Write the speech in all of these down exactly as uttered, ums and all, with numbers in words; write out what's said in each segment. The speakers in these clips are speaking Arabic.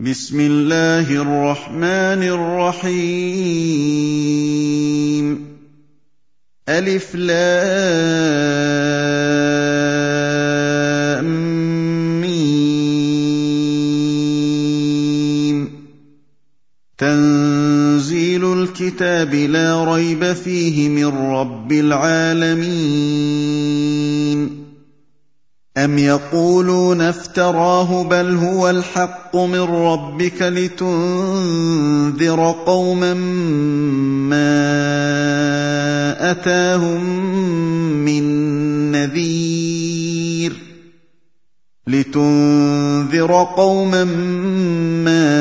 بسم الله الرحمن الرحيم ألف لام ميم تنزيل الكتاب لا ريب فيه من رب العالمين أم يقولون افتراه بل هو الحق من ربك لتنذر قوما ما أتاهم من نذير لتنذر قوما ما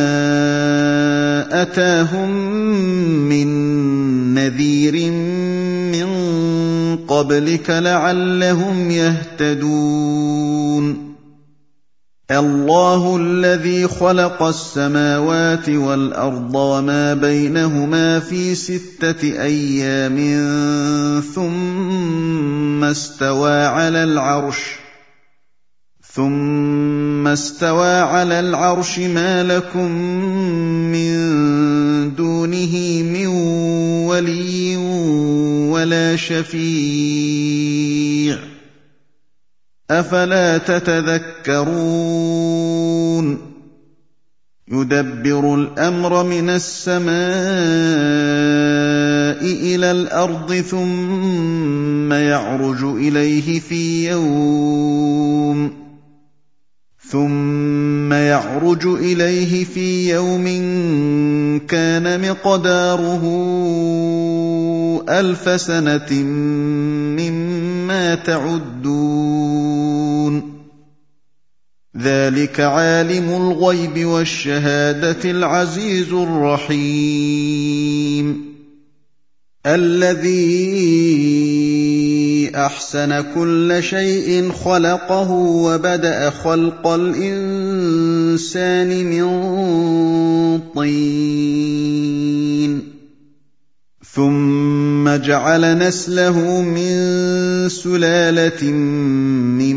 أتاهم من نذير من قبلك لعلهم يهتدون الله الذي خلق السماوات والأرض وما بينهما في ستة أيام ثم استوى على العرش ثم استوى على العرش ما لكم من دونه من ولي ولا شفيع أفلا تتذكرون يدبر الأمر من السماء إلى الأرض ثم يعرج إليه في يوم ثم يعرج إليه في يوم كان مقداره ألف سنة مما تعدون ذلك عالم الغيب والشهادة العزيز الرحيم الذي أحسن كل شيء خلقه وبدأ خلق الإنسان من طين ثم جعل نسله من سلالة من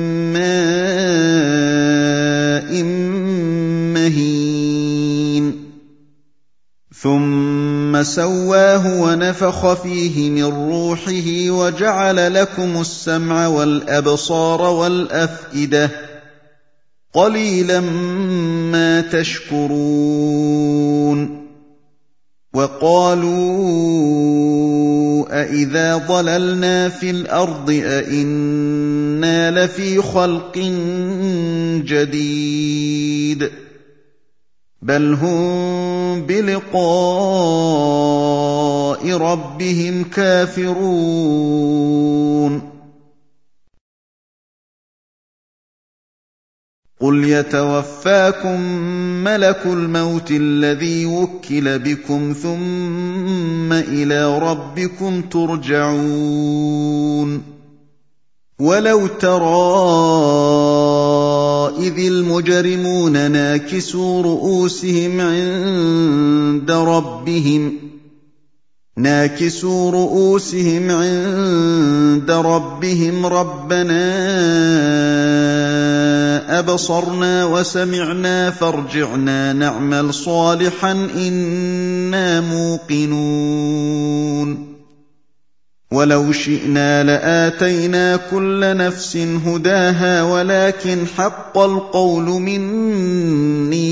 ماء مهين ثم سواه ونفخ فيه من روحه وجعل لكم السمع والأبصار والأفئدة قليلا ما تشكرون وقالوا أإذا ضللنا في الأرض أإنا لفي خلق جديد بل هم بلقاء ربهم كافرون قل يتوفاكم ملك الموت الذي وكل بكم ثم إلى ربكم ترجعون ولو ترى إذ المجرمون ناكسوا رؤوسهم عند ربهم ناكسوا رؤوسهم عند ربهم ربنا أبصرنا وسمعنا فارجعنا نعمل صالحا إنا موقنون ولو شئنا لآتينا كل نفس هداها ولكن حق القول مني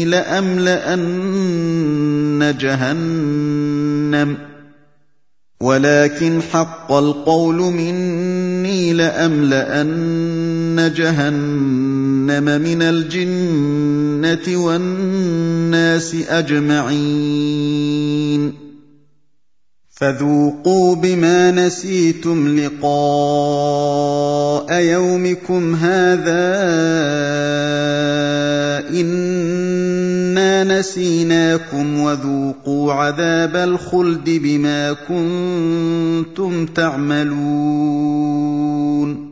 لأملأن جهنم ولكن حق القول مني لأملأن جهنم من الجنة والناس أجمعين فذوقوا بما نسيتم لقاء يومكم هذا إنا نسيناكم وذوقوا عذاب الخلد بما كنتم تعملون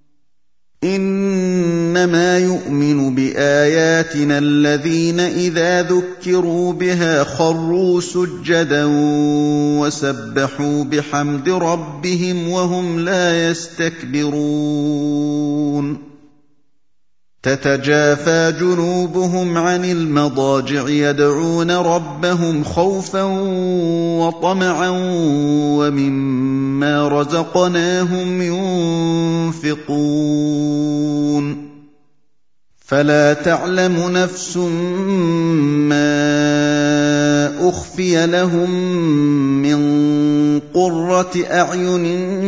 إنما يؤمن بآياتنا الذين إذا ذكروا بها خروا سجدا وسبحوا بحمد ربهم وهم لا يستكبرون تتجافى جنوبهم عن المضاجع يدعون ربهم خوفا وطمعا ومما رزقناهم ينفقون فلا تعلم نفس ما أخفي لهم من قرة أعين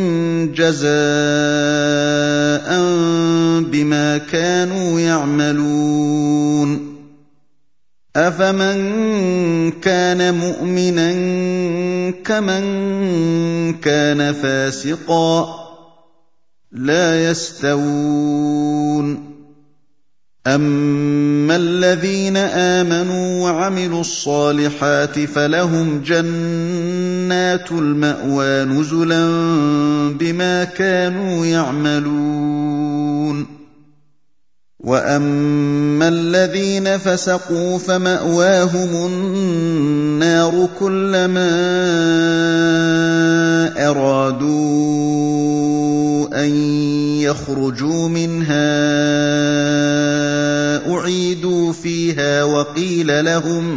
جزاء بما كانوا يعملون أفمن كان مؤمنا كمن كان فاسقا لا يستوون أما الذين آمنوا وعملوا الصالحات فلهم جنات المأوى نزلا بما كانوا يعملون وأما الذين فسقوا فمأواهم النار كلما أرادوا أن يخرجوا منها أعيدوا فيها وقيل لهم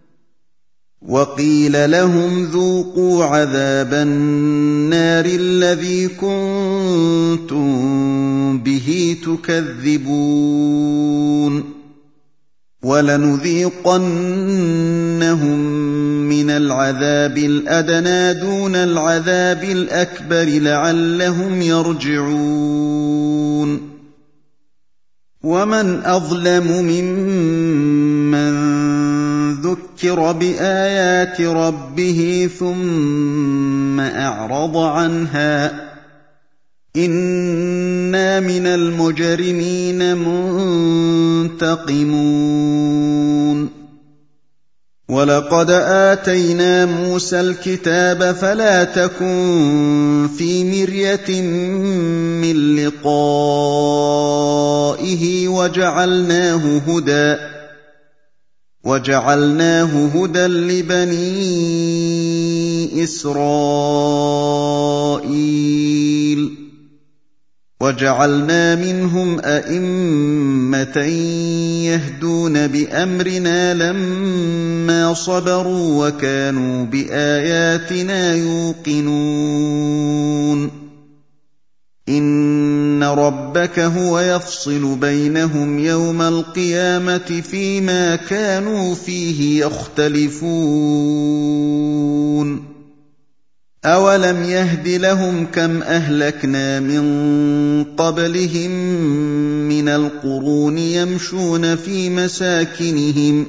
وقيل لهم ذوقوا عذاب النار الذي كنتم به تكذبون ولنذيقنهم من العذاب الأدنى دون العذاب الأكبر لعلهم يرجعون ومن أظلم ممن ذكر بآيات ربه ثم أعرض عنها إنا من المجرمين منتقمون ولقد آتينا موسى الكتاب فلا تكن في مرية من لقائه وجعلناه هدى وجعلناه هدى لبني إسرائيل وجعلنا منهم أئمة يهدون بأمرنا لما صبروا وكانوا بآياتنا يوقنون إن ربك هو يفصل بينهم يوم القيامة فيما كانوا فيه يختلفون أولم يهد لهم كم أهلكنا من قبلهم من القرون يمشون في مساكنهم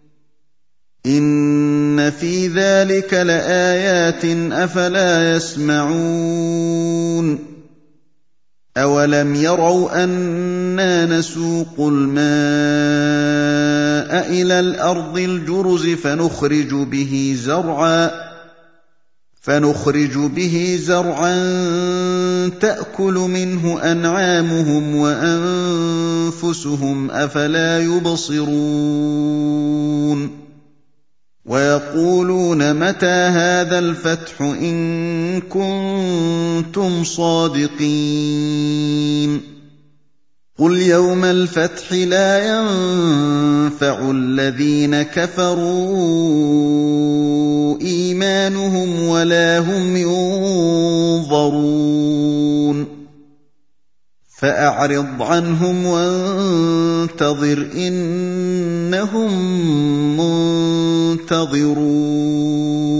إن في ذلك لآيات أفلا يسمعون أولم يروا أنا نسوق الماء إلى الأرض الجرز فنخرج به زرعا فنخرج به زرعا تأكل منه أنعامهم وأنفسهم أفلا يبصرون ويقولون متى هذا الفتح إن كنتم صادقين قل يوم الفتح لا ينفع الذين كفروا إيمانهم ولا هم ينظرون فأعرض عنهم وانتظر إنهم منتظرون